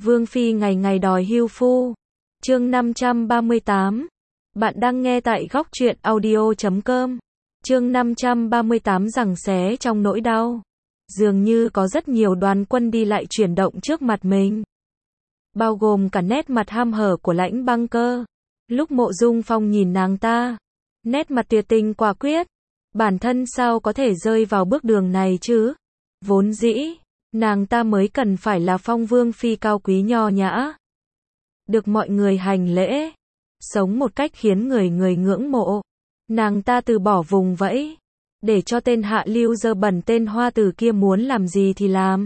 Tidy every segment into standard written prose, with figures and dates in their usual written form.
Vương Phi ngày ngày đòi hưu phu. Chương 538. Bạn đang nghe tại góc truyện audio.com. Chương 538 giằng xé trong nỗi đau. Dường như có rất nhiều đoàn quân đi lại chuyển động trước mặt mình. Bao gồm cả nét mặt ham hở của Lãnh Băng Cơ. Lúc Mộ Dung Phong nhìn nàng ta, nét mặt tuyệt tình quả quyết. Bản thân sao có thể rơi vào bước đường này chứ? Vốn dĩ, nàng ta mới cần phải là Phong Vương Phi cao quý nho nhã, được mọi người hành lễ, sống một cách khiến người người ngưỡng mộ. Nàng ta từ bỏ vùng vẫy, để cho tên hạ lưu dơ bẩn tên Hoa Tử kia muốn làm gì thì làm.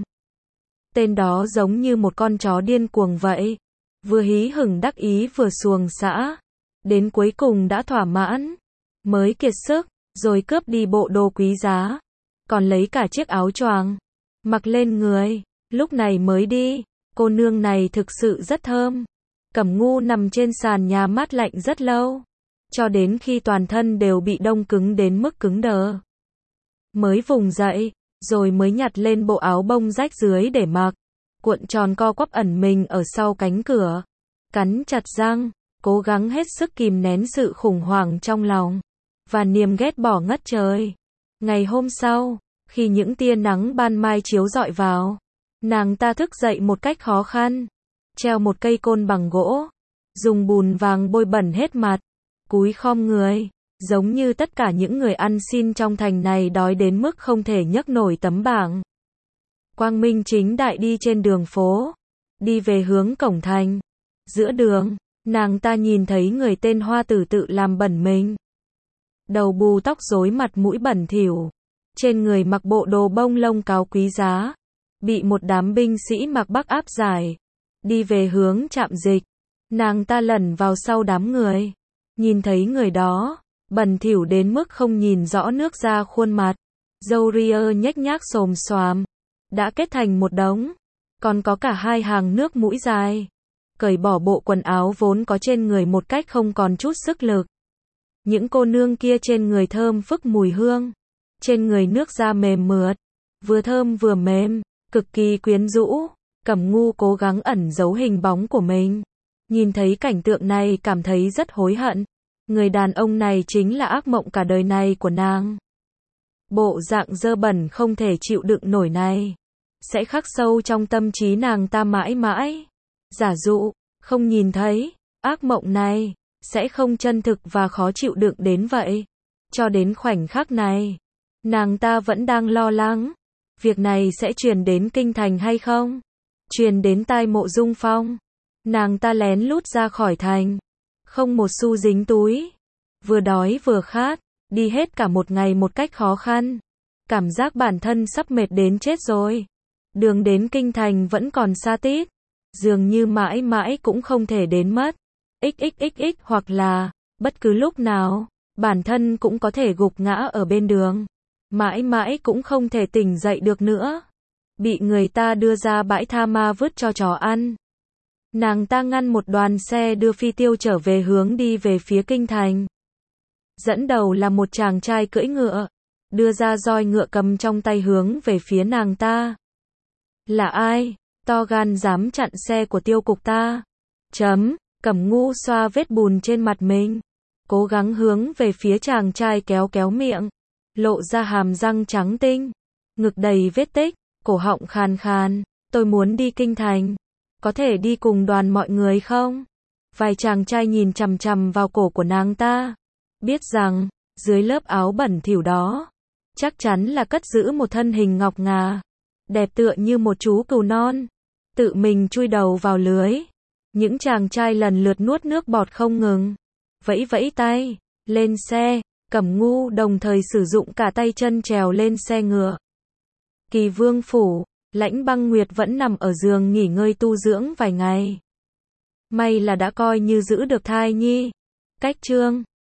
Tên đó giống như một con chó điên cuồng vậy, vừa hí hửng đắc ý vừa xuồng xã, đến cuối cùng đã thỏa mãn, mới kiệt sức, rồi cướp đi bộ đồ quý giá, còn lấy cả chiếc áo choàng mặc lên người, lúc này mới đi. Cô nương này thực sự rất thơm. Cẩm Ngu nằm trên sàn nhà mát lạnh rất lâu, cho đến khi toàn thân đều bị đông cứng đến mức cứng đờ, mới vùng dậy, rồi mới nhặt lên bộ áo bông rách dưới để mặc, cuộn tròn co quắp ẩn mình ở sau cánh cửa, cắn chặt răng, cố gắng hết sức kìm nén sự khủng hoảng trong lòng và niềm ghét bỏ ngất trời. Ngày hôm sau, khi những tia nắng ban mai chiếu rọi vào, nàng ta thức dậy một cách khó khăn, treo một cây côn bằng gỗ, dùng bùn vàng bôi bẩn hết mặt, cúi khom người, giống như tất cả những người ăn xin trong thành này đói đến mức không thể nhấc nổi tấm bảng. Quang minh chính đại đi trên đường phố, đi về hướng cổng thành. Giữa đường, nàng ta nhìn thấy người tên Hoa Tử tự làm bẩn mình. Đầu bù tóc rối, mặt mũi bẩn thỉu, trên người mặc bộ đồ bông lông cáo quý giá, bị một đám binh sĩ mặc Bắc áp giải, đi về hướng trạm dịch. Nàng ta lẩn vào sau đám người, nhìn thấy người đó, bẩn thỉu đến mức không nhìn rõ nước da khuôn mặt, râu ria nhếch nhác xồm xoàm, đã kết thành một đống, còn có cả hai hàng nước mũi dài. Cởi bỏ bộ quần áo vốn có trên người một cách không còn chút sức lực. Những cô nương kia trên người thơm phức mùi hương, trên người nước da mềm mượt, vừa thơm vừa mềm, cực kỳ quyến rũ. Cẩm Ngu cố gắng ẩn giấu hình bóng của mình, nhìn thấy cảnh tượng này cảm thấy rất hối hận. Người đàn ông này chính là ác mộng cả đời này của nàng. Bộ dạng dơ bẩn không thể chịu đựng nổi này sẽ khắc sâu trong tâm trí nàng ta mãi mãi. Giả dụ không nhìn thấy, ác mộng này sẽ không chân thực và khó chịu đựng đến vậy. Cho đến khoảnh khắc này, nàng ta vẫn đang lo lắng, việc này sẽ truyền đến kinh thành hay không, truyền đến tai Mộ Dung Phong. Nàng ta lén lút ra khỏi thành, không một xu dính túi, vừa đói vừa khát, đi hết cả một ngày một cách khó khăn, cảm giác bản thân sắp mệt đến chết rồi. Đường đến kinh thành vẫn còn xa tít, dường như mãi mãi cũng không thể đến mất. XXXX hoặc là bất cứ lúc nào, bản thân cũng có thể gục ngã ở bên đường, mãi mãi cũng không thể tỉnh dậy được nữa, bị người ta đưa ra bãi tha ma vứt cho chó ăn. Nàng ta ngăn một đoàn xe đưa phi tiêu trở về hướng đi về phía kinh thành. Dẫn đầu là một chàng trai cưỡi ngựa, đưa ra roi ngựa cầm trong tay hướng về phía nàng ta. Là ai, to gan dám chặn xe của tiêu cục ta? Cẩm Ngu xoa vết bùn trên mặt mình, cố gắng hướng về phía chàng trai kéo kéo miệng, lộ ra hàm răng trắng tinh, ngực đầy vết tích, cổ họng khàn khàn. Tôi muốn đi kinh thành, có thể đi cùng đoàn mọi người không? Vài chàng trai nhìn chằm chằm vào cổ của nàng ta, biết rằng dưới lớp áo bẩn thỉu đó chắc chắn là cất giữ một thân hình ngọc ngà, đẹp tựa như một chú cừu non, tự mình chui đầu vào lưới. Những chàng trai lần lượt nuốt nước bọt không ngừng, vẫy vẫy tay, lên xe. Cẩm Ngu đồng thời sử dụng cả tay chân trèo lên xe ngựa. Kỳ Vương phủ, Lãnh Băng Nguyệt vẫn nằm ở giường nghỉ ngơi tu dưỡng vài ngày. May là đã coi như giữ được thai nhi. Cách chương